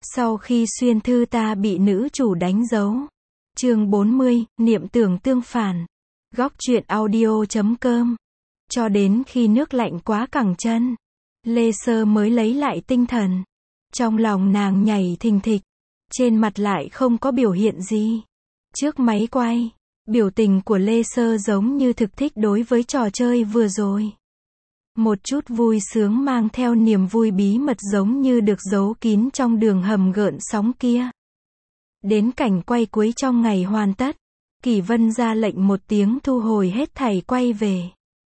Sau khi xuyên thư ta bị nữ chủ đánh dấu. Chương 40, niệm tưởng tương phản. Góc truyện audio.com. Cho đến khi nước lạnh quá cẳng chân, Lê Sơ mới lấy lại tinh thần. Trong lòng nàng nhảy thình thịch, trên mặt lại không có biểu hiện gì. Trước máy quay, biểu tình của Lê Sơ giống như thực thích đối với trò chơi vừa rồi. Một chút vui sướng mang theo niềm vui bí mật giống như được giấu kín trong đường hầm gợn sóng kia. Đến cảnh quay cuối trong ngày hoàn tất, Kỳ Vân ra lệnh một tiếng thu hồi hết thảy quay về.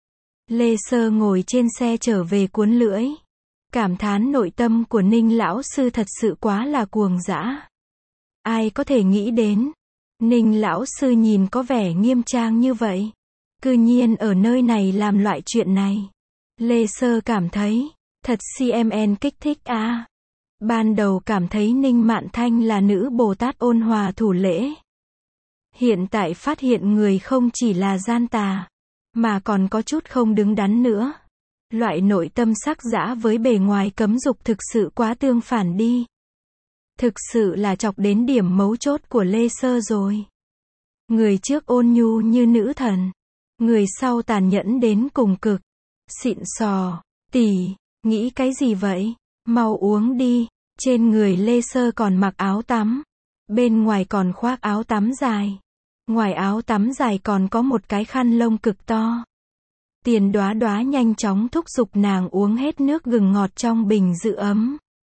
Lê Sơ ngồi trên xe trở về cuốn lưỡi. Cảm thán nội tâm của Ninh lão sư thật sự quá là cuồng dã. Ai có thể nghĩ đến, Ninh lão sư nhìn có vẻ nghiêm trang như vậy, cư nhiên ở nơi này làm loại chuyện này. Lê Sơ cảm thấy, thật CMN kích thích à. Ban đầu cảm thấy Ninh Mạn Thanh là nữ Bồ Tát ôn hòa thủ lễ. Hiện tại phát hiện người không chỉ là gian tà, mà còn có chút không đứng đắn nữa. Loại nội tâm sắc dã với bề ngoài cấm dục thực sự quá tương phản đi. Thực sự là chọc đến điểm mấu chốt của Lê Sơ rồi. Người trước ôn nhu như nữ thần, người sau tàn nhẫn đến cùng cực. Xịn sò, tỷ, nghĩ cái gì vậy? Mau uống đi. Trên người Lê Sơ còn mặc áo tắm, bên ngoài còn khoác áo tắm dài. Ngoài áo tắm dài còn có một cái khăn lông cực to. Tiền Đóa Đóa nhanh chóng thúc giục nàng uống hết nước gừng ngọt trong bình giữ ấm.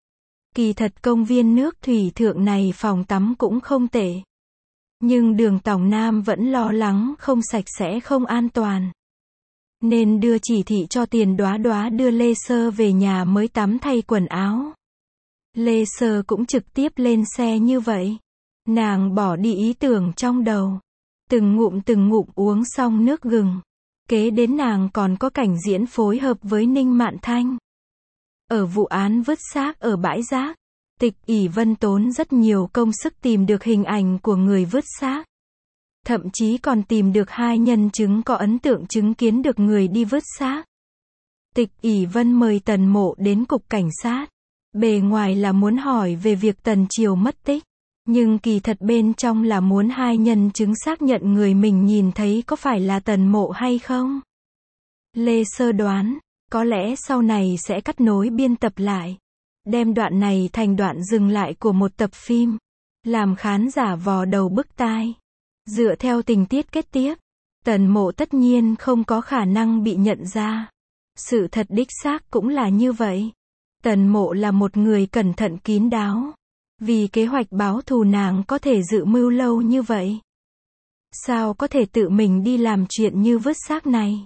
Kỳ thật công viên nước thủy thượng này phòng tắm cũng không tệ. Nhưng Đường Tòng Nam vẫn lo lắng không sạch sẽ không an toàn. Nên đưa chỉ thị cho Tiền Đóa Đóa đưa Lê Sơ về nhà mới tắm thay quần áo. Lê Sơ cũng trực tiếp lên xe như vậy. Nàng bỏ đi ý tưởng trong đầu. Từng ngụm uống xong nước gừng. Kế đến nàng còn có cảnh diễn phối hợp với Ninh Mạn Thanh. Ở vụ án vứt xác ở bãi rác, Tịch ỷ Vân tốn rất nhiều công sức tìm được hình ảnh của người vứt xác. Thậm chí còn tìm được 2 nhân chứng có ấn tượng chứng kiến được người đi vứt xác. Tịch ỷ Vân mời Tần Mộ đến cục cảnh sát. Bề ngoài là muốn hỏi về việc Tần Triều mất tích, nhưng kỳ thật bên trong là muốn 2 nhân chứng xác nhận người mình nhìn thấy có phải là Tần Mộ hay không. Lê Sơ đoán, có lẽ sau này sẽ cắt nối biên tập lại, đem đoạn này thành đoạn dừng lại của một tập phim, làm khán giả vò đầu bứt tai. Dựa theo tình tiết kết tiếp, Tần Mộ tất nhiên không có khả năng bị nhận ra. Sự thật đích xác cũng là như vậy. Tần Mộ là một người cẩn thận kín đáo. Vì kế hoạch báo thù nàng có thể dự mưu lâu như vậy. Sao có thể tự mình đi làm chuyện như vứt xác này?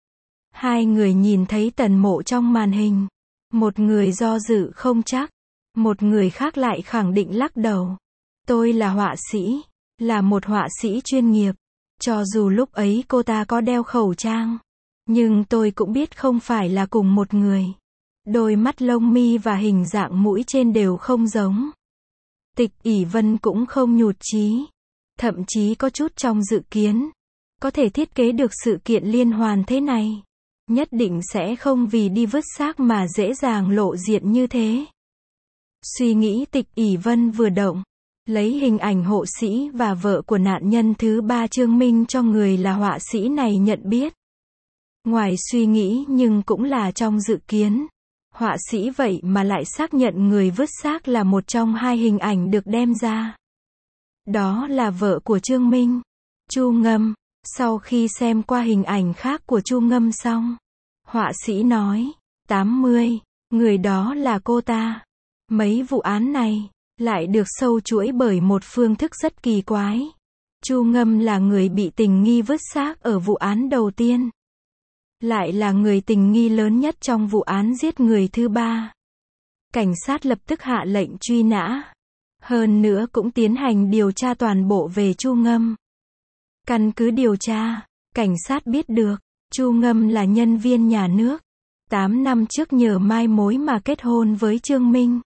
2 người nhìn thấy Tần Mộ trong màn hình. Một người do dự không chắc. Một người khác lại khẳng định lắc đầu. Tôi là họa sĩ. Là một họa sĩ chuyên nghiệp. Cho dù lúc ấy cô ta có đeo khẩu trang, nhưng tôi cũng biết không phải là cùng một người. Đôi mắt lông mi và hình dạng mũi trên đều không giống. Tịch ỷ Vân cũng không nhụt chí. Thậm chí có chút trong dự kiến. Có thể thiết kế được sự kiện liên hoàn thế này. Nhất định sẽ không vì đi vứt xác mà dễ dàng lộ diện như thế. Suy nghĩ Tịch ỷ Vân vừa động. Lấy hình ảnh hộ sĩ và vợ của nạn nhân thứ 3 Trương Minh cho người là họa sĩ này nhận biết. Ngoài suy nghĩ nhưng cũng là trong dự kiến. Họa sĩ vậy mà lại xác nhận người vứt xác là một trong 2 hình ảnh được đem ra. Đó là vợ của Trương Minh, Chu Ngâm. Sau khi xem qua hình ảnh khác của Chu Ngâm xong, họa sĩ nói, 80, người đó là cô ta. Mấy vụ án này lại được sâu chuỗi bởi một phương thức rất kỳ quái. Chu Ngâm là người bị tình nghi vứt xác ở vụ án đầu tiên. Lại là người tình nghi lớn nhất trong vụ án giết người thứ 3. Cảnh sát lập tức hạ lệnh truy nã. Hơn nữa cũng tiến hành điều tra toàn bộ về Chu Ngâm. Căn cứ điều tra, cảnh sát biết được, Chu Ngâm là nhân viên nhà nước. 8 năm trước nhờ mai mối mà kết hôn với Trương Minh.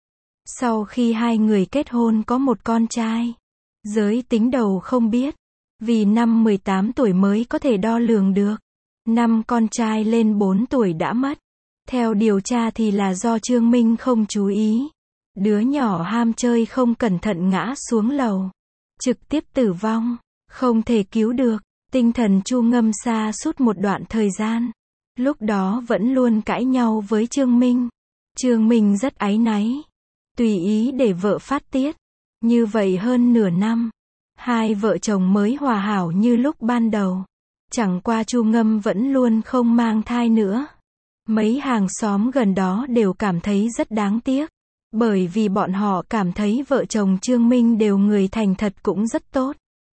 Sau khi 2 người kết hôn có một con trai. Giới tính đầu không biết. Vì năm 18 tuổi mới có thể đo lường được. Năm con trai lên 4 tuổi đã mất. Theo điều tra thì là do Trương Minh không chú ý. Đứa nhỏ ham chơi không cẩn thận ngã xuống lầu, trực tiếp tử vong, không thể cứu được. Tinh thần Chu Ngâm sa sút một đoạn thời gian. Lúc đó vẫn luôn cãi nhau với Trương Minh. Trương Minh rất áy náy, tùy ý để vợ phát tiết. Như vậy hơn nửa năm, hai vợ chồng mới hòa hảo như lúc ban đầu. Chẳng qua Chu Ngâm vẫn luôn không mang thai nữa. Mấy hàng xóm gần đó đều cảm thấy rất đáng tiếc. Bởi vì bọn họ cảm thấy vợ chồng Trương Minh đều người thành thật cũng rất tốt.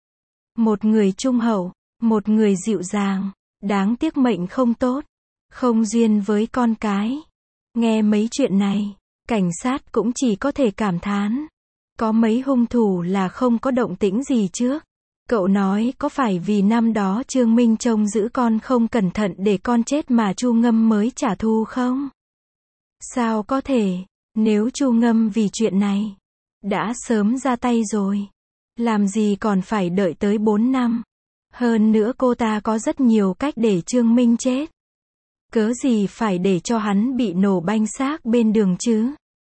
Một người trung hậu, một người dịu dàng. Đáng tiếc mệnh không tốt, không duyên với con cái. Nghe mấy chuyện này, cảnh sát cũng chỉ có thể cảm thán. Có mấy hung thủ là không có động tĩnh gì trước. Cậu nói có phải vì năm đó Trương Minh trông giữ con không cẩn thận để con chết mà Chu Ngâm mới trả thù không? Sao có thể, nếu Chu Ngâm vì chuyện này đã sớm ra tay rồi, làm gì còn phải đợi tới 4 năm? Hơn nữa cô ta có rất nhiều cách để Trương Minh chết. Cớ gì phải để cho hắn bị nổ banh xác bên đường chứ?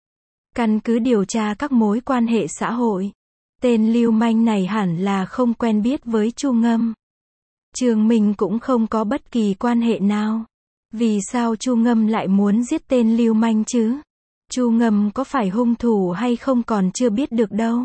Căn cứ điều tra các mối quan hệ xã hội, tên lưu manh này hẳn là không quen biết với Chu Ngâm. Trương Minh cũng không có bất kỳ quan hệ nào. Vì sao Chu Ngâm lại muốn giết tên lưu manh chứ? Chu Ngâm có phải hung thủ hay không còn chưa biết được đâu.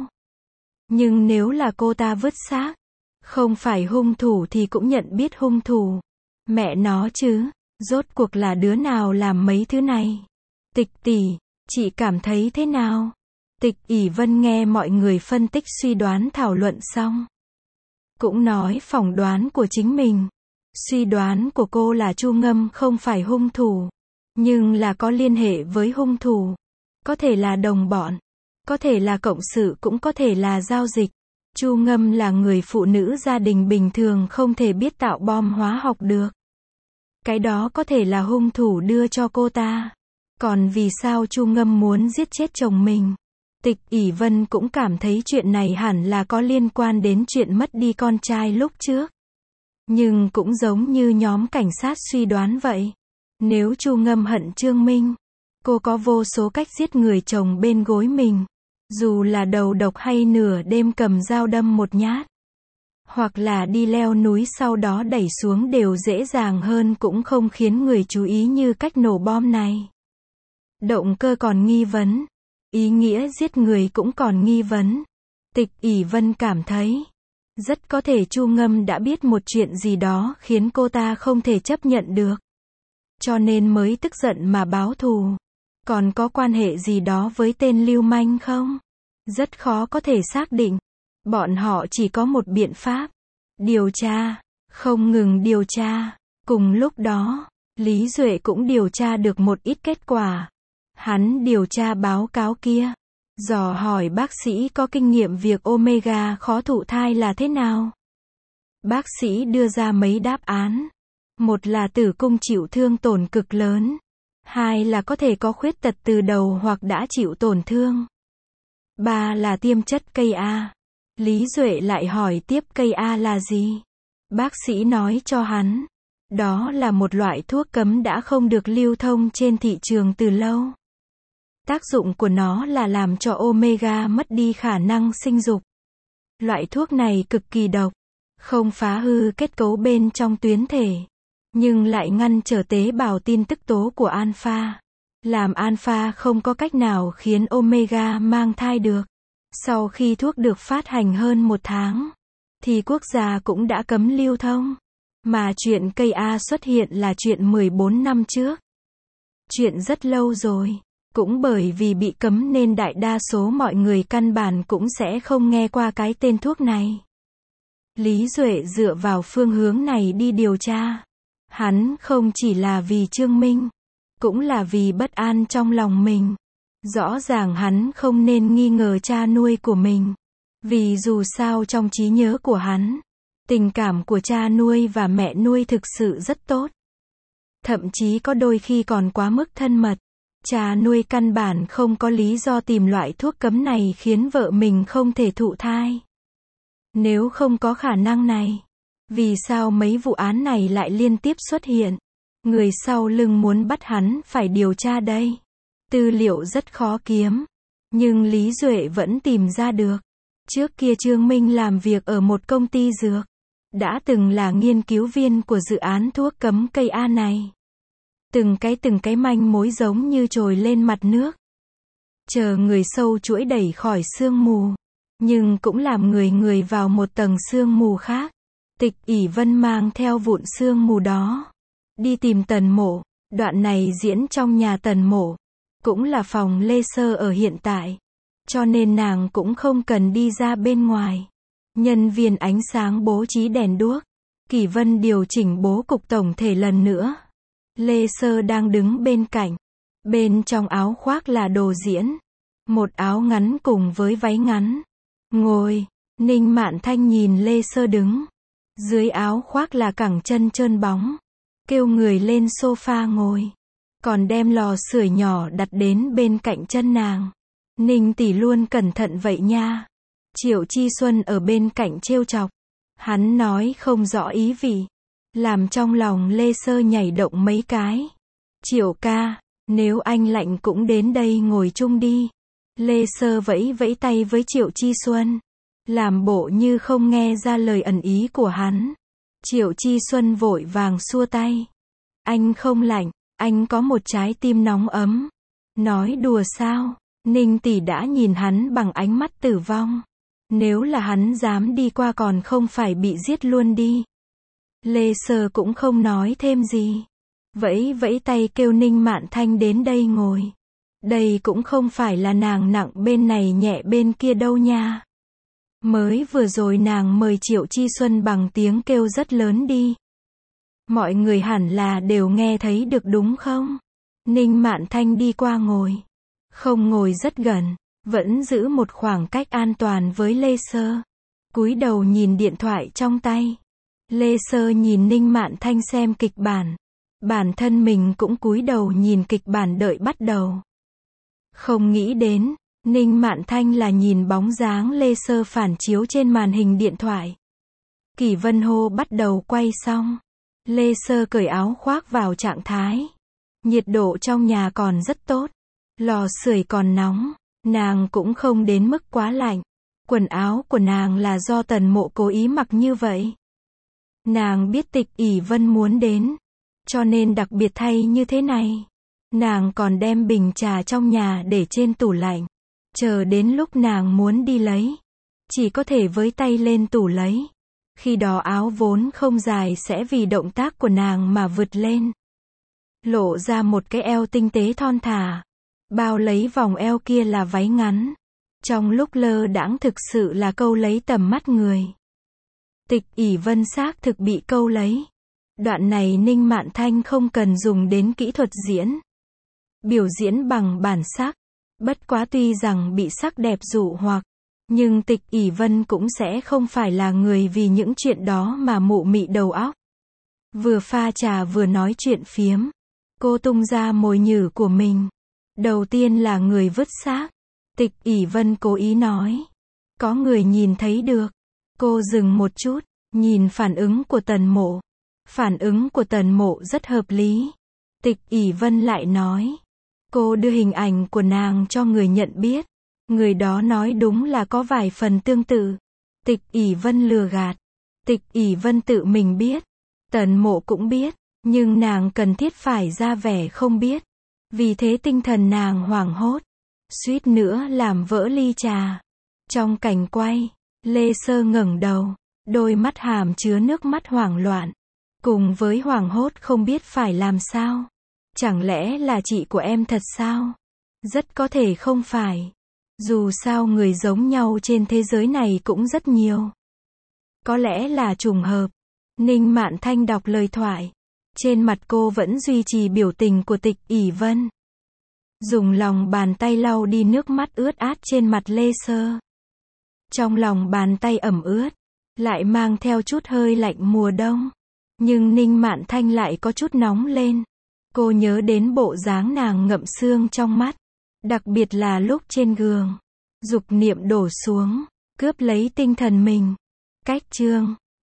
Nhưng nếu là cô ta vứt xác, không phải hung thủ thì cũng nhận biết hung thủ. Mẹ nó chứ, rốt cuộc là đứa nào làm mấy thứ này? Tịch tỷ, chị cảm thấy thế nào? Tịch ỷ Vân nghe mọi người phân tích suy đoán thảo luận xong, cũng nói phỏng đoán của chính mình. Suy đoán của cô là Chu Ngâm không phải hung thủ, nhưng là có liên hệ với hung thủ. Có thể là đồng bọn, có thể là cộng sự, cũng có thể là giao dịch. Chu Ngâm là người phụ nữ gia đình bình thường không thể biết tạo bom hóa học được. Cái đó có thể là hung thủ đưa cho cô ta. Còn vì sao Chu Ngâm muốn giết chết chồng mình? Tịch ỷ Vân cũng cảm thấy chuyện này hẳn là có liên quan đến chuyện mất đi con trai lúc trước. Nhưng cũng giống như nhóm cảnh sát suy đoán vậy. Nếu Chu Ngâm hận Trương Minh, cô có vô số cách giết người chồng bên gối mình. Dù là đầu độc hay nửa đêm cầm dao đâm một nhát. Hoặc là đi leo núi sau đó đẩy xuống đều dễ dàng hơn, cũng không khiến người chú ý như cách nổ bom này. Động cơ còn nghi vấn, ý nghĩa giết người cũng còn nghi vấn. Tịch ỷ Vân cảm thấy, rất có thể Chu Ngâm đã biết một chuyện gì đó khiến cô ta không thể chấp nhận được. Cho nên mới tức giận mà báo thù. Còn có quan hệ gì đó với tên lưu manh không? Rất khó có thể xác định. Bọn họ chỉ có một biện pháp. Điều tra. Không ngừng điều tra. Cùng lúc đó, Lý Duệ cũng điều tra được một ít kết quả. Hắn điều tra báo cáo kia, dò hỏi bác sĩ có kinh nghiệm việc Omega khó thụ thai là thế nào. Bác sĩ đưa ra mấy đáp án. Một là tử cung chịu thương tổn cực lớn. Hai là có thể có khuyết tật từ đầu hoặc đã chịu tổn thương. Ba là tiêm chất cây A. Lý Duệ lại hỏi tiếp cây A là gì. Bác sĩ nói cho hắn, đó là một loại thuốc cấm đã không được lưu thông trên thị trường từ lâu. Tác dụng của nó là làm cho Omega mất đi khả năng sinh dục. Loại thuốc này cực kỳ độc, không phá hư kết cấu bên trong tuyến thể, nhưng lại ngăn trở tế bào tin tức tố của alpha, làm alpha không có cách nào khiến Omega mang thai được. Sau khi thuốc được phát hành hơn 1 tháng, thì quốc gia cũng đã cấm lưu thông. Mà chuyện cây A xuất hiện là chuyện 14 năm trước. Chuyện rất lâu rồi. Cũng bởi vì bị cấm nên đại đa số mọi người căn bản cũng sẽ không nghe qua cái tên thuốc này. Lý Duệ dựa vào phương hướng này đi điều tra. Hắn không chỉ là vì Trương Minh, cũng là vì bất an trong lòng mình. Rõ ràng hắn không nên nghi ngờ cha nuôi của mình. Vì dù sao trong trí nhớ của hắn, tình cảm của cha nuôi và mẹ nuôi thực sự rất tốt. Thậm chí có đôi khi còn quá mức thân mật. Cha nuôi căn bản không có lý do tìm loại thuốc cấm này khiến vợ mình không thể thụ thai. Nếu không có khả năng này, vì sao mấy vụ án này lại liên tiếp xuất hiện? Người sau lưng muốn bắt hắn phải điều tra đây. Tư liệu rất khó kiếm. Nhưng Lý Duệ vẫn tìm ra được. Trước kia Trương Minh làm việc ở một công ty dược. Đã từng là nghiên cứu viên của dự án thuốc cấm cây A này. Từng cái manh mối giống như trồi lên mặt nước. Chờ người sâu chuỗi đẩy khỏi sương mù. Nhưng cũng làm người vào một tầng sương mù khác. Tịch ỷ Vân mang theo vụn sương mù đó. Đi tìm Tần Mộ. Đoạn này diễn trong nhà Tần Mộ. Cũng là phòng Lê Sơ ở hiện tại. Cho nên nàng cũng không cần đi ra bên ngoài. Nhân viên ánh sáng bố trí đèn đuốc. Kỷ Vân điều chỉnh bố cục tổng thể lần nữa. Lê Sơ đang đứng bên cạnh. Bên trong áo khoác là đồ diễn. Một áo ngắn cùng với váy ngắn. Ngồi. Ninh Mạn Thanh nhìn Lê Sơ đứng. Dưới áo khoác là cẳng chân trơn bóng. Kêu người lên sofa ngồi. Còn đem lò sưởi nhỏ đặt đến bên cạnh chân nàng. Ninh tỷ luôn cẩn thận vậy nha. Triệu Chi Xuân ở bên cạnh trêu chọc. Hắn nói không rõ ý vị. Làm trong lòng Lê Sơ nhảy động mấy cái. Triệu ca, nếu anh lạnh cũng đến đây ngồi chung đi. Lê Sơ vẫy vẫy tay với Triệu Chi Xuân. Làm bộ như không nghe ra lời ẩn ý của hắn. Triệu Chi Xuân vội vàng xua tay. Anh không lạnh, anh có một trái tim nóng ấm. Nói đùa sao? Ninh tỷ đã nhìn hắn bằng ánh mắt tử vong. Nếu là hắn dám đi qua còn không phải bị giết luôn đi. Lê Sơ cũng không nói thêm gì. Vẫy vẫy tay kêu Ninh Mạn Thanh đến đây ngồi. Đây cũng không phải là nàng nặng bên này nhẹ bên kia đâu nha. Mới vừa rồi nàng mời Triệu Chi Xuân bằng tiếng kêu rất lớn đi. Mọi người hẳn là đều nghe thấy được đúng không? Ninh Mạn Thanh đi qua ngồi. Không ngồi rất gần, vẫn giữ một khoảng cách an toàn với Lê Sơ. Cúi đầu nhìn điện thoại trong tay. Lê Sơ nhìn Ninh Mạn Thanh xem kịch bản. Bản thân mình cũng cúi đầu nhìn kịch bản đợi bắt đầu. Không nghĩ đến, Ninh Mạn Thanh là nhìn bóng dáng Lê Sơ phản chiếu trên màn hình điện thoại. Kỷ Vân hô bắt đầu quay xong. Lê Sơ cởi áo khoác vào trạng thái. Nhiệt độ trong nhà còn rất tốt. Lò sưởi còn nóng. Nàng cũng không đến mức quá lạnh. Quần áo của nàng là do Tần Mộ cố ý mặc như vậy. Nàng biết Tịch ỷ Vân muốn đến. Cho nên đặc biệt thay như thế này. Nàng còn đem bình trà trong nhà để trên tủ lạnh. Chờ đến lúc nàng muốn đi lấy. Chỉ có thể với tay lên tủ lấy. Khi đó áo vốn không dài sẽ vì động tác của nàng mà vượt lên. Lộ ra một cái eo tinh tế thon thả. Bao lấy vòng eo kia là váy ngắn. Trong lúc lơ đãng thực sự là câu lấy tầm mắt người. Tịch ỷ Vân xác thực bị câu lấy. Đoạn này Ninh Mạn Thanh không cần dùng đến kỹ thuật diễn. Biểu diễn bằng bản sắc. Bất quá tuy rằng bị sắc đẹp dụ hoặc. Nhưng Tịch ỷ Vân cũng sẽ không phải là người vì những chuyện đó mà mụ mị đầu óc. Vừa pha trà vừa nói chuyện phiếm. Cô tung ra mồi nhử của mình. Đầu tiên là người vứt xác. Tịch ỷ Vân cố ý nói. Có người nhìn thấy được. Cô dừng một chút, nhìn phản ứng của Tần Mộ. Phản ứng của Tần Mộ rất hợp lý. Tịch ỷ Vân lại nói. Cô đưa hình ảnh của nàng cho người nhận biết. Người đó nói đúng là có vài phần tương tự. Tịch ỷ Vân lừa gạt. Tịch ỷ Vân tự mình biết. Tần Mộ cũng biết. Nhưng nàng cần thiết phải ra vẻ không biết. Vì thế tinh thần nàng hoảng hốt. Suýt nữa làm vỡ ly trà. Trong cảnh quay, Lê Sơ ngẩng đầu. Đôi mắt hàm chứa nước mắt hoảng loạn. Cùng với hoảng hốt không biết phải làm sao. Chẳng lẽ là chị của em thật sao? Rất có thể không phải. Dù sao người giống nhau trên thế giới này cũng rất nhiều. Có lẽ là trùng hợp. Ninh Mạn Thanh đọc lời thoại. Trên mặt cô vẫn duy trì biểu tình của Tịch ỷ Vân. Dùng lòng bàn tay lau đi nước mắt ướt át trên mặt Lê Sơ. Trong lòng bàn tay ẩm ướt. Lại mang theo chút hơi lạnh mùa đông. Nhưng Ninh Mạn Thanh lại có chút nóng lên. Cô nhớ đến bộ dáng nàng ngậm sương trong mắt. Đặc biệt là lúc trên giường. Dục niệm đổ xuống. Cướp lấy tinh thần mình. Cách chương